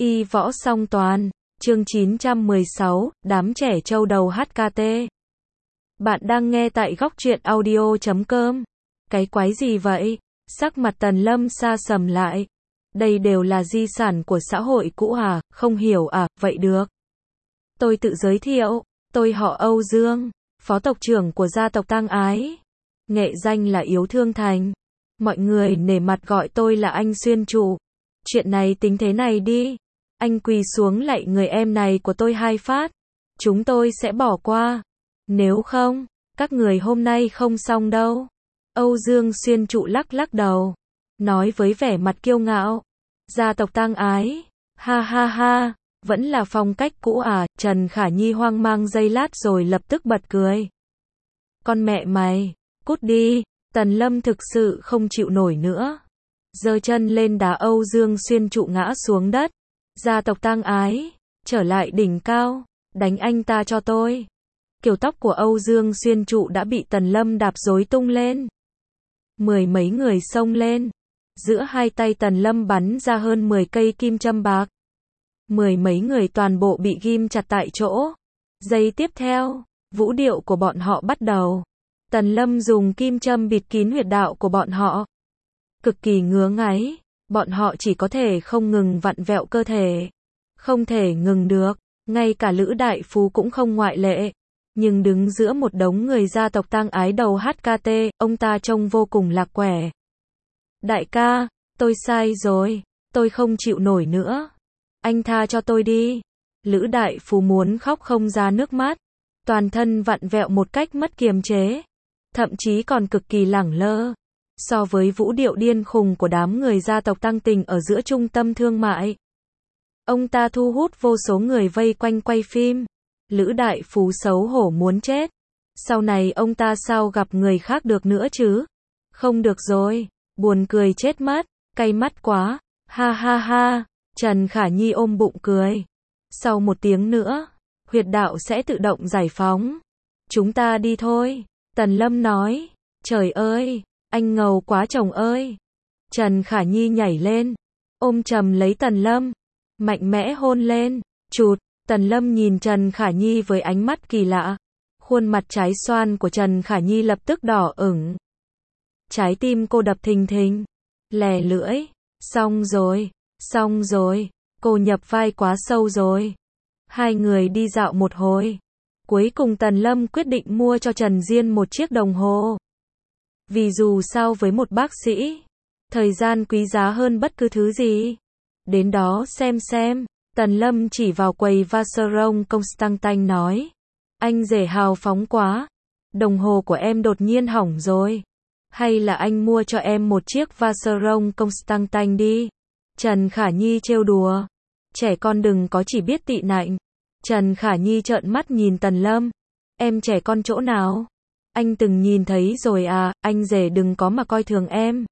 Y võ song toàn, chương 916, đám trẻ trâu đầu HKT. Bạn đang nghe tại góc truyện audio.com. Cái quái gì vậy? Sắc mặt Tần Lâm sa sầm lại. Đây đều là di sản của xã hội cũ à, không hiểu à, vậy được. Tôi tự giới thiệu, tôi họ Âu Dương, phó tộc trưởng của gia tộc Tang Ái. Nghệ danh là Yếu Thương Thành. Mọi người nể mặt gọi tôi là anh Xuyên Trụ. Chuyện này tính thế này đi. Anh quỳ xuống lạy người em này của tôi 2 phát. Chúng tôi sẽ bỏ qua. Nếu không, các người hôm nay không xong đâu. Âu Dương Xuyên Trụ lắc lắc đầu. Nói với vẻ mặt kiêu ngạo. Gia tộc Tang Ái. Ha ha ha. Vẫn là phong cách cũ à. Trần Khả Nhi hoang mang giây lát rồi lập tức bật cười. Con mẹ mày. Cút đi. Tần Lâm thực sự không chịu nổi nữa. Giơ chân lên đá Âu Dương Xuyên Trụ ngã xuống đất. Gia tộc Tang Ái. Trở lại đỉnh cao. Đánh anh ta cho tôi. Kiểu tóc của Âu Dương Xuyên Trụ đã bị Tần Lâm đạp rối tung lên. Mười mấy người xông lên. Giữa hai tay Tần Lâm bắn ra hơn 10 cây kim châm bạc. Mười mấy người toàn bộ bị ghim chặt tại chỗ. Giây tiếp theo, vũ điệu của bọn họ bắt đầu. Tần Lâm dùng kim châm bịt kín huyệt đạo của bọn họ. Cực kỳ ngứa ngáy, bọn họ chỉ có thể không ngừng vặn vẹo cơ thể. Không thể ngừng được, ngay cả Lữ Đại Phú cũng không ngoại lệ. Nhưng đứng giữa một đống người gia tộc Tang Ái đầu HKT, ông ta trông vô cùng lạc quẻ. Đại ca, tôi sai rồi, tôi không chịu nổi nữa. Anh tha cho tôi đi. Lữ Đại Phú muốn khóc không ra nước mắt. Toàn thân vặn vẹo một cách mất kiềm chế. Thậm chí còn cực kỳ lẳng lơ. So với vũ điệu điên khùng của đám người gia tộc Tang Tình ở giữa trung tâm thương mại. Ông ta thu hút vô số người vây quanh quay phim. Lữ Đại Phú xấu hổ muốn chết. Sau này ông ta sao gặp người khác được nữa chứ? Không được rồi. Buồn cười chết mất. Cay mắt quá. Ha ha ha. Trần Khả Nhi ôm bụng cười. Sau 1 tiếng nữa, huyệt đạo sẽ tự động giải phóng. Chúng ta đi thôi. Tần Lâm nói. Trời ơi, anh ngầu quá chồng ơi. Trần Khả Nhi nhảy lên. Ôm chầm lấy Tần Lâm. Mạnh mẽ hôn lên. Chụt. Tần Lâm nhìn Trần Khả Nhi với ánh mắt kỳ lạ. Khuôn mặt trái xoan của Trần Khả Nhi lập tức đỏ ửng. Trái tim cô đập thình thình. Lè lưỡi. Xong rồi. Xong rồi. Cô nhập vai quá sâu rồi. Hai người đi dạo một hồi. Cuối cùng Tần Lâm quyết định mua cho Trần Diên một chiếc đồng hồ. Vì dù sao với một bác sĩ, thời gian quý giá hơn bất cứ thứ gì. Đến đó xem. Tần Lâm chỉ vào quầy Vacheron Constantin nói. Anh rể hào phóng quá. Đồng hồ của em đột nhiên hỏng rồi. Hay là anh mua cho em một chiếc Vacheron Constantin đi. Trần Khả Nhi trêu đùa. Trẻ con đừng có chỉ biết tị nạnh. Trần Khả Nhi trợn mắt nhìn Tần Lâm. Em trẻ con chỗ nào? Anh từng nhìn thấy rồi à, anh rể đừng có mà coi thường em.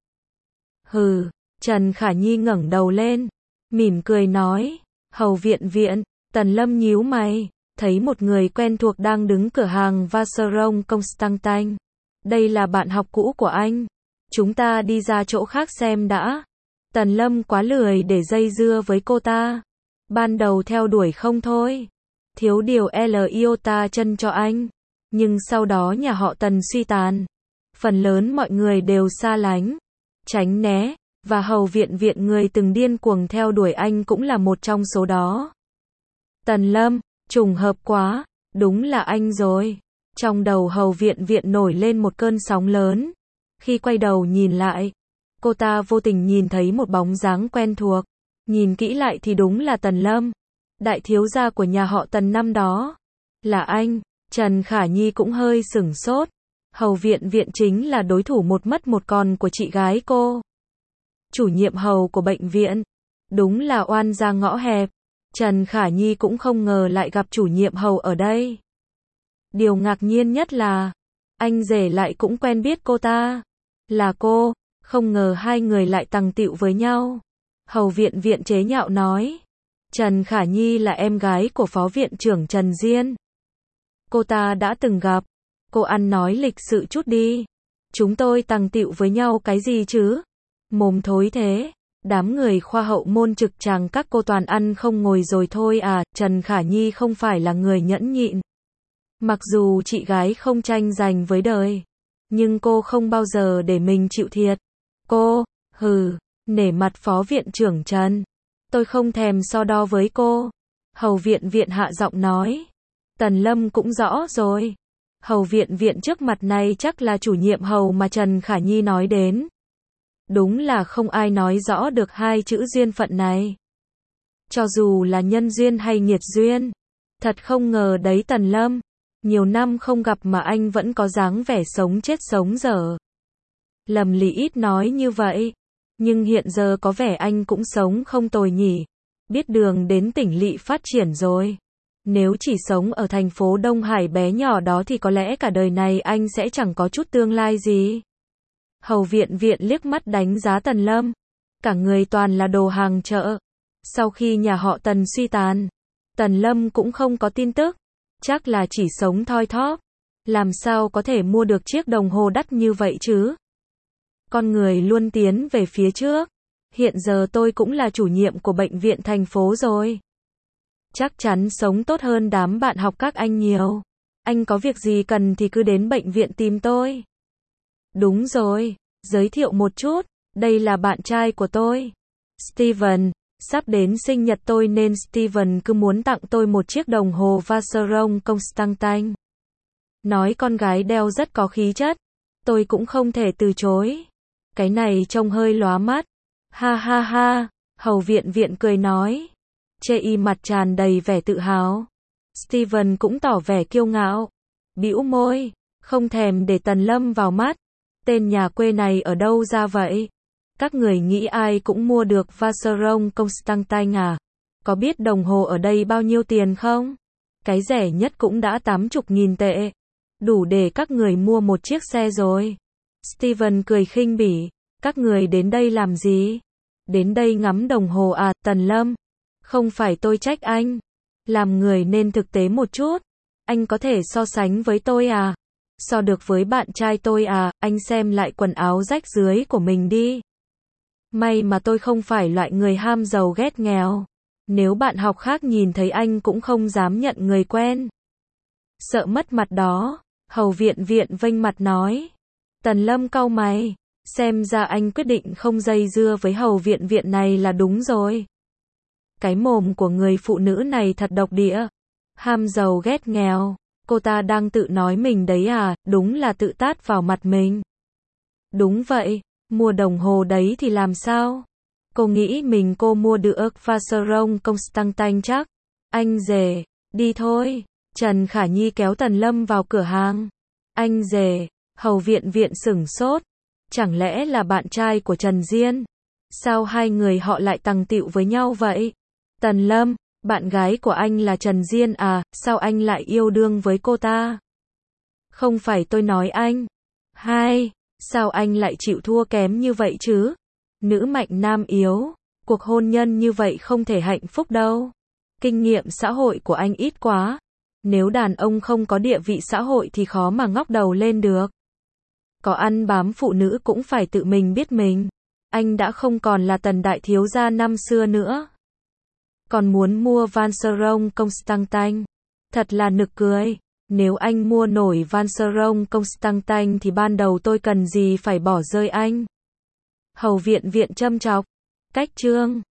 Hừ, Trần Khả Nhi ngẩng đầu lên. Mỉm cười nói. Hầu viện, Tần Lâm nhíu mày. Thấy một người quen thuộc đang đứng cửa hàng Vacheron Constantin. Đây là bạn học cũ của anh. Chúng ta đi ra chỗ khác xem đã. Tần Lâm quá lười để dây dưa với cô ta. Ban đầu theo đuổi không thôi. Thiếu điều L iota chân cho anh. Nhưng sau đó nhà họ Tần suy tàn. Phần lớn mọi người đều xa lánh. Tránh né. Và hầu viện người từng điên cuồng theo đuổi anh cũng là một trong số đó. Tần Lâm, trùng hợp quá. Đúng là anh rồi. Trong đầu hầu viện nổi lên một cơn sóng lớn. Khi quay đầu nhìn lại. Cô ta vô tình nhìn thấy một bóng dáng quen thuộc. Nhìn kỹ lại thì đúng là Tần Lâm. Đại thiếu gia của nhà họ Tần năm đó. Là anh. Trần Khả Nhi cũng hơi sửng sốt. Hầu viện chính là đối thủ một mất một còn của chị gái cô. Chủ nhiệm hầu của bệnh viện. Đúng là oan gia ngõ hẹp. Trần Khả Nhi cũng không ngờ lại gặp chủ nhiệm hầu ở đây. Điều ngạc nhiên nhất là anh rể lại cũng quen biết cô ta. Là cô. Không ngờ hai người lại tằng tịu với nhau. Hầu viện chế nhạo nói. Trần Khả Nhi là em gái của phó viện trưởng Trần Diên. Cô ta đã từng gặp. Cô ăn nói lịch sự chút đi. Chúng tôi tằng tịu với nhau cái gì chứ? Mồm thối thế. Đám người khoa hậu môn trực tràng các cô toàn ăn không ngồi rồi thôi à, Trần Khả Nhi không phải là người nhẫn nhịn. Mặc dù chị gái không tranh giành với đời, nhưng cô không bao giờ để mình chịu thiệt. Cô, nể mặt phó viện trưởng Trần. Tôi không thèm so đo với cô. Hầu viện viện hạ giọng nói. Tần Lâm cũng rõ rồi. Hầu viện viện trước mặt này chắc là chủ nhiệm hầu mà Trần Khả Nhi nói đến. Đúng là không ai nói rõ được hai chữ duyên phận này. Cho dù là nhân duyên hay nghiệt duyên. Thật không ngờ đấy Tần Lâm. Nhiều năm không gặp mà anh vẫn có dáng vẻ sống chết sống dở. Lâm Lý ít nói như vậy. Nhưng hiện giờ có vẻ anh cũng sống không tồi nhỉ. Biết đường đến tỉnh lỵ phát triển rồi. Nếu chỉ sống ở thành phố Đông Hải bé nhỏ đó thì có lẽ cả đời này anh sẽ chẳng có chút tương lai gì. Hầu viện viện liếc mắt đánh giá Tần Lâm. Cả người toàn là đồ hàng chợ. Sau khi nhà họ Tần suy tàn, Tần Lâm cũng không có tin tức. Chắc là chỉ sống thoi thóp. Làm sao có thể mua được chiếc đồng hồ đắt như vậy chứ? Con người luôn tiến về phía trước. Hiện giờ tôi cũng là chủ nhiệm của bệnh viện thành phố rồi. Chắc chắn sống tốt hơn đám bạn học các anh nhiều. Anh có việc gì cần thì cứ đến bệnh viện tìm tôi. Đúng rồi, giới thiệu một chút, đây là bạn trai của tôi. Steven, sắp đến sinh nhật tôi nên Steven cứ muốn tặng tôi một chiếc đồng hồ Vacheron Constantin. Nói con gái đeo rất có khí chất. Tôi cũng không thể từ chối. Cái này trông hơi lóa mắt. Ha ha ha, hầu viện viện cười nói. Chê y mặt tràn đầy vẻ tự hào. Steven cũng tỏ vẻ kiêu ngạo. Bĩu môi, không thèm để Tần Lâm vào mắt. Tên nhà quê này ở đâu ra vậy? Các người nghĩ ai cũng mua được Vacheron Constantin à? Có biết đồng hồ ở đây bao nhiêu tiền không? Cái rẻ nhất cũng đã 80.000 tệ. Đủ để các người mua một chiếc xe rồi. Steven cười khinh bỉ. Các người đến đây làm gì? Đến đây ngắm đồng hồ à, Tần Lâm? Không phải tôi trách anh. Làm người nên thực tế một chút. Anh có thể so sánh với tôi à? So được với bạn trai tôi à? Anh xem lại quần áo rách rưới của mình đi. May mà tôi không phải loại người ham giàu ghét nghèo. Nếu bạn học khác nhìn thấy anh cũng không dám nhận người quen. Sợ mất mặt đó. Hầu viện viện vênh mặt nói. Tần Lâm cau mày. Xem ra anh quyết định không dây dưa với hầu viện viện này là đúng rồi. Cái mồm của người phụ nữ này thật độc địa. Ham giàu ghét nghèo. Cô ta đang tự nói mình đấy à, đúng là tự tát vào mặt mình. Đúng vậy, mua đồng hồ đấy thì làm sao? Cô nghĩ mình cô mua được Vacheron Constantin chắc. Anh rể, đi thôi. Trần Khả Nhi kéo Tần Lâm vào cửa hàng. Anh rể, hầu viện viện sửng sốt. Chẳng lẽ là bạn trai của Trần Diên? Sao hai người họ lại tằng tịu với nhau vậy? Tần Lâm, bạn gái của anh là Trần Diên à, sao anh lại yêu đương với cô ta? Không phải tôi nói anh. Hai, sao anh lại chịu thua kém như vậy chứ? Nữ mạnh nam yếu, cuộc hôn nhân như vậy không thể hạnh phúc đâu. Kinh nghiệm xã hội của anh ít quá. Nếu đàn ông không có địa vị xã hội thì khó mà ngóc đầu lên được. Có ăn bám phụ nữ cũng phải tự mình biết mình. Anh đã không còn là Tần đại thiếu gia năm xưa nữa. Còn muốn mua Vacheron Constantin. Thật là nực cười. Nếu anh mua nổi Vacheron Constantin thì ban đầu tôi cần gì phải bỏ rơi anh. Hầu viện viện châm chọc. Cách chương